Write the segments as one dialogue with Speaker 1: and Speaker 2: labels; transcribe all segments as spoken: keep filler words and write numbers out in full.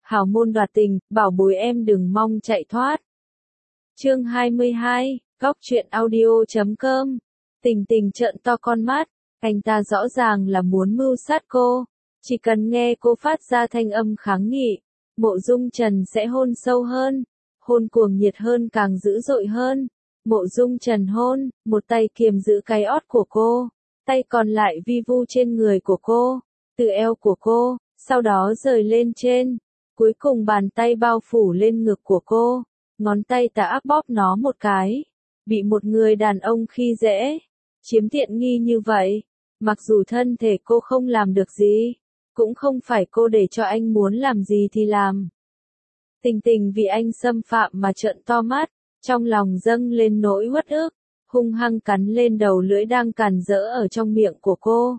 Speaker 1: hào môn đoạt tình, bảo bối em đừng mong chạy thoát. Chương hai mươi hai, góc truyện audio chấm com. Tình Tình trợn to con mắt, anh ta rõ ràng là muốn mưu sát cô, chỉ cần nghe cô phát ra thanh âm kháng nghị, Mộ Dung Trần sẽ hôn sâu hơn, hôn cuồng nhiệt hơn càng dữ dội hơn. Mộ Dung Trần hôn, một tay kiềm giữ cái ót của cô, tay còn lại vi vu trên người của cô, từ eo của cô, sau đó rời lên trên, cuối cùng bàn tay bao phủ lên ngực của cô, ngón tay tà ác bóp nó một cái. Bị một người đàn ông khi dễ, chiếm tiện nghi như vậy, mặc dù thân thể cô không làm được gì, cũng không phải cô để cho anh muốn làm gì thì làm. Tình Tình vì anh xâm phạm mà trợn to mắt, trong lòng dâng lên nỗi uất ức, hung hăng cắn lên đầu lưỡi đang càn rỡ ở trong miệng của cô.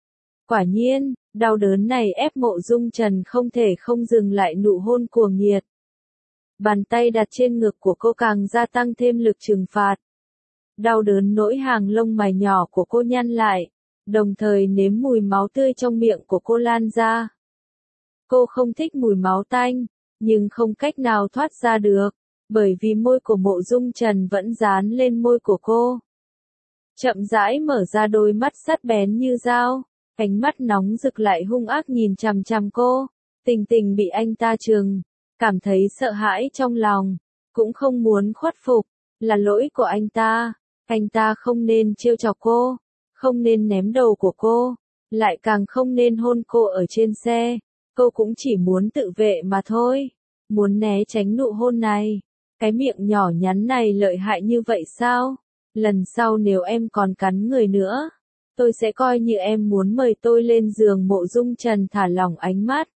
Speaker 1: Quả nhiên, đau đớn này ép Mộ Dung Trần không thể không dừng lại nụ hôn cuồng nhiệt. Bàn tay đặt trên ngực của cô càng gia tăng thêm lực trừng phạt. Đau đớn nỗi hàng lông mày nhỏ của cô nhăn lại, đồng thời nếm mùi máu tươi trong miệng của cô lan ra. Cô không thích mùi máu tanh, nhưng không cách nào thoát ra được, bởi vì môi của Mộ Dung Trần vẫn dán lên môi của cô. Chậm rãi mở ra đôi mắt sắc bén như dao, ánh mắt nóng rực lại hung ác nhìn chằm chằm cô. Tình Tình bị anh ta trừng, cảm thấy sợ hãi trong lòng, cũng không muốn khuất phục, là lỗi của anh ta, anh ta không nên trêu chọc cô, không nên ném đầu của cô, lại càng không nên hôn cô ở trên xe, cô cũng chỉ muốn tự vệ mà thôi, muốn né tránh nụ hôn này. Cái miệng nhỏ nhắn này lợi hại như vậy sao? Lần sau nếu em còn cắn người nữa, tôi sẽ coi như em muốn mời tôi lên giường. Mộ Dung Trần thả lỏng ánh mắt,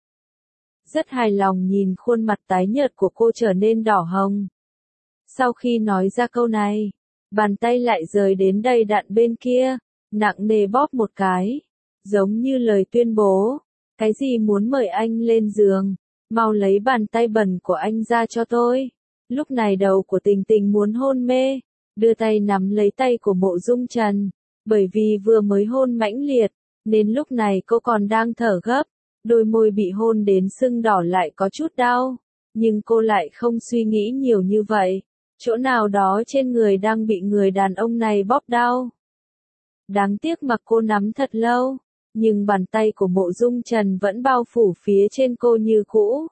Speaker 1: rất hài lòng nhìn khuôn mặt tái nhợt của cô trở nên đỏ hồng. Sau khi nói ra câu này, bàn tay lại rời đến đầy đặn bên kia, nặng nề bóp một cái, giống như lời tuyên bố, cái gì muốn mời anh lên giường, mau lấy bàn tay bẩn của anh ra cho tôi. Lúc này đầu của Tình Tình muốn hôn mê, đưa tay nắm lấy tay của Mộ Dung Trần, bởi vì vừa mới hôn mãnh liệt, nên lúc này cô còn đang thở gấp, đôi môi bị hôn đến sưng đỏ lại có chút đau, nhưng cô lại không suy nghĩ nhiều như vậy, chỗ nào đó trên người đang bị người đàn ông này bóp đau. Đáng tiếc mặc cô nắm thật lâu, nhưng bàn tay của Mộ Dung Trần vẫn bao phủ phía trên cô như cũ.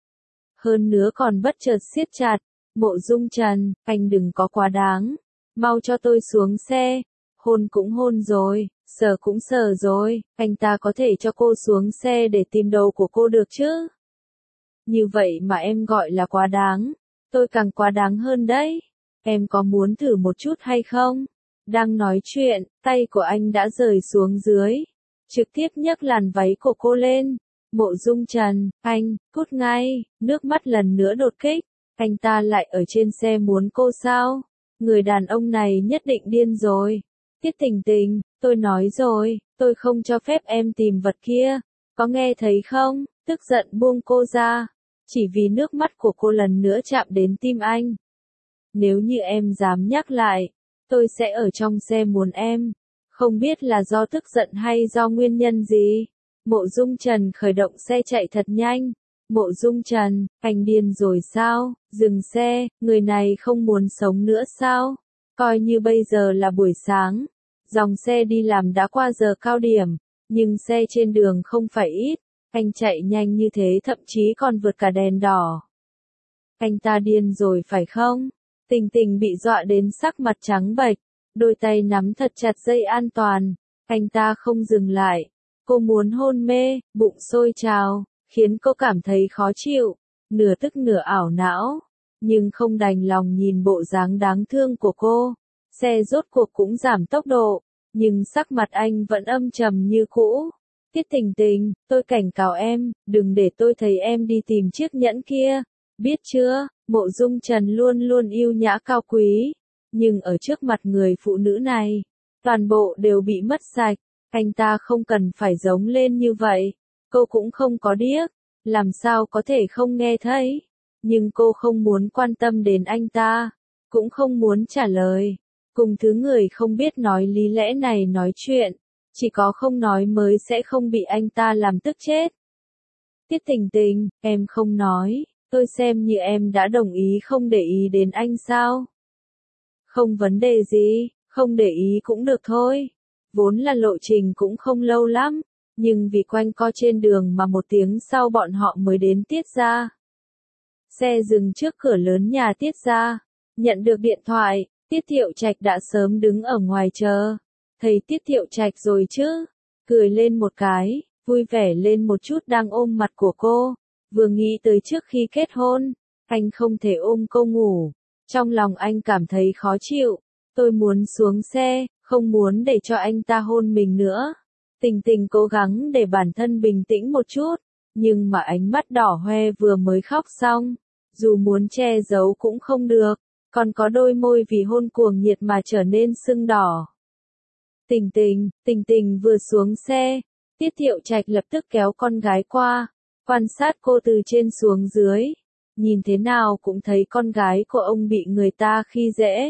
Speaker 1: Hơn nữa còn bất chợt siết chặt. Mộ Dung Trần, anh đừng có quá đáng, mau cho tôi xuống xe, hôn cũng hôn rồi, sờ cũng sờ rồi, anh ta có thể cho cô xuống xe để tìm đầu của cô được chứ? Như vậy mà em gọi là quá đáng, tôi càng quá đáng hơn đấy, em có muốn thử một chút hay không? Đang nói chuyện, tay của anh đã rời xuống dưới, trực tiếp nhấc làn váy của cô lên. Mộ Dung Trần, anh, cút ngay, nước mắt lần nữa đột kích. Anh ta lại ở trên xe muốn cô sao? Người đàn ông này nhất định điên rồi. Tiết Tình Tình, tôi nói rồi, tôi không cho phép em tìm vật kia, có nghe thấy không? Tức giận buông cô ra, chỉ vì nước mắt của cô lần nữa chạm đến tim anh. Nếu như em dám nhắc lại, tôi sẽ ở trong xe muốn em, không biết là do tức giận hay do nguyên nhân gì. Mộ Dung Trần khởi động xe chạy thật nhanh. Mộ Dung Trần, anh điên rồi sao? Dừng xe, người này không muốn sống nữa sao? Coi như bây giờ là buổi sáng, dòng xe đi làm đã qua giờ cao điểm, nhưng xe trên đường không phải ít, anh chạy nhanh như thế thậm chí còn vượt cả đèn đỏ. Anh ta điên rồi phải không? Tình Tình bị dọa đến sắc mặt trắng bệch, đôi tay nắm thật chặt dây an toàn, anh ta không dừng lại, cô muốn hôn mê, bụng sôi trào, khiến cô cảm thấy khó chịu, nửa tức nửa ảo não, nhưng không đành lòng nhìn bộ dáng đáng thương của cô. Xe rốt cuộc cũng giảm tốc độ, nhưng sắc mặt anh vẫn âm trầm như cũ. Tiết Tình Tình, tôi cảnh cáo em, đừng để tôi thấy em đi tìm chiếc nhẫn kia, biết chưa? Mộ Dung Trần luôn luôn yêu nhã cao quý, nhưng ở trước mặt người phụ nữ này, toàn bộ đều bị mất sạch, anh ta không cần phải giống lên như vậy. Cô cũng không có điếc, làm sao có thể không nghe thấy, nhưng cô không muốn quan tâm đến anh ta, cũng không muốn trả lời, cùng thứ người không biết nói lý lẽ này nói chuyện, chỉ có không nói mới sẽ không bị anh ta làm tức chết. Tiết Tình Tình, em không nói, tôi xem như em đã đồng ý không để ý đến anh sao? Không vấn đề gì, không để ý cũng được thôi. Vốn là lộ trình cũng không lâu lắm, nhưng vì quanh co trên đường mà một tiếng sau bọn họ mới đến Tiết gia. Xe dừng trước cửa lớn nhà Tiết gia, nhận được điện thoại, Tiết Thiệu Trạch đã sớm đứng ở ngoài chờ. Thấy Tiết Thiệu Trạch rồi chứ, cười lên một cái, vui vẻ lên một chút đang ôm mặt của cô, vừa nghĩ tới trước khi kết hôn, anh không thể ôm cô ngủ, trong lòng anh cảm thấy khó chịu, tôi muốn xuống xe, không muốn để cho anh ta hôn mình nữa. Tình Tình cố gắng để bản thân bình tĩnh một chút, nhưng mà ánh mắt đỏ hoe vừa mới khóc xong, dù muốn che giấu cũng không được, còn có đôi môi vì hôn cuồng nhiệt mà trở nên sưng đỏ. Tình Tình, Tình Tình vừa xuống xe, Tiết Thiệu Trạch lập tức kéo con gái qua, quan sát cô từ trên xuống dưới, nhìn thế nào cũng thấy con gái của ông bị người ta khi dễ.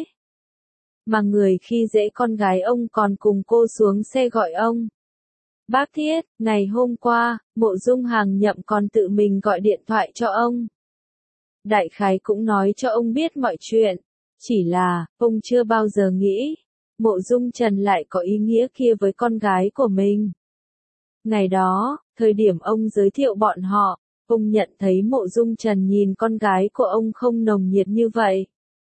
Speaker 1: Mà người khi dễ con gái ông còn cùng cô xuống xe gọi ông. Bác Thiết, ngày hôm qua, Mộ Dung Hàng Nhậm còn tự mình gọi điện thoại cho ông. Đại khái cũng nói cho ông biết mọi chuyện, chỉ là, ông chưa bao giờ nghĩ, Mộ Dung Trần lại có ý nghĩa kia với con gái của mình. Ngày đó, thời điểm ông giới thiệu bọn họ, ông nhận thấy Mộ Dung Trần nhìn con gái của ông không nồng nhiệt như vậy.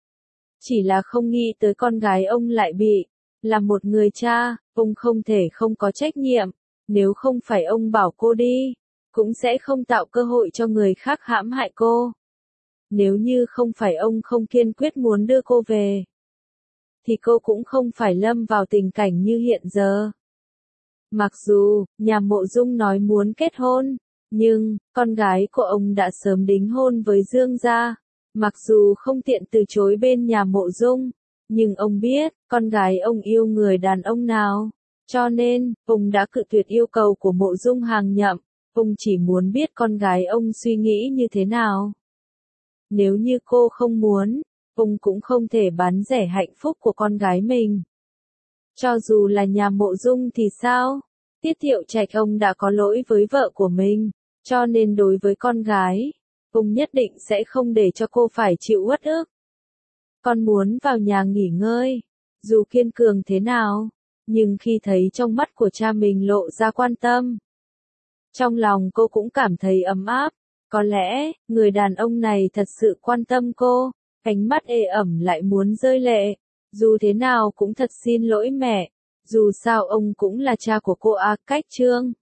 Speaker 1: Chỉ là không nghĩ tới con gái ông lại bị, là một người cha, ông không thể không có trách nhiệm, nếu không phải ông bảo cô đi, cũng sẽ không tạo cơ hội cho người khác hãm hại cô. Nếu như không phải ông không kiên quyết muốn đưa cô về, thì cô cũng không phải lâm vào tình cảnh như hiện giờ. Mặc dù, nhà Mộ Dung nói muốn kết hôn, nhưng, con gái của ông đã sớm đính hôn với Dương gia. Mặc dù không tiện từ chối bên nhà Mộ Dung, nhưng ông biết, con gái ông yêu người đàn ông nào. Cho nên, ông đã cự tuyệt yêu cầu của Mộ Dung Hàng Nhậm, ông chỉ muốn biết con gái ông suy nghĩ như thế nào. Nếu như cô không muốn, ông cũng không thể bán rẻ hạnh phúc của con gái mình. Cho dù là nhà Mộ Dung thì sao? Tiết Thiệu Trạch ông đã có lỗi với vợ của mình, cho nên đối với con gái, ông nhất định sẽ không để cho cô phải chịu uất ức. Con muốn vào nhà nghỉ ngơi, dù kiên cường thế nào, nhưng khi thấy trong mắt của cha mình lộ ra quan tâm, trong lòng cô cũng cảm thấy ấm áp. Có lẽ, người đàn ông này thật sự quan tâm cô, ánh mắt ê ẩm lại muốn rơi lệ. Dù thế nào cũng thật xin lỗi mẹ, dù sao ông cũng là cha của cô à, Cách Trương.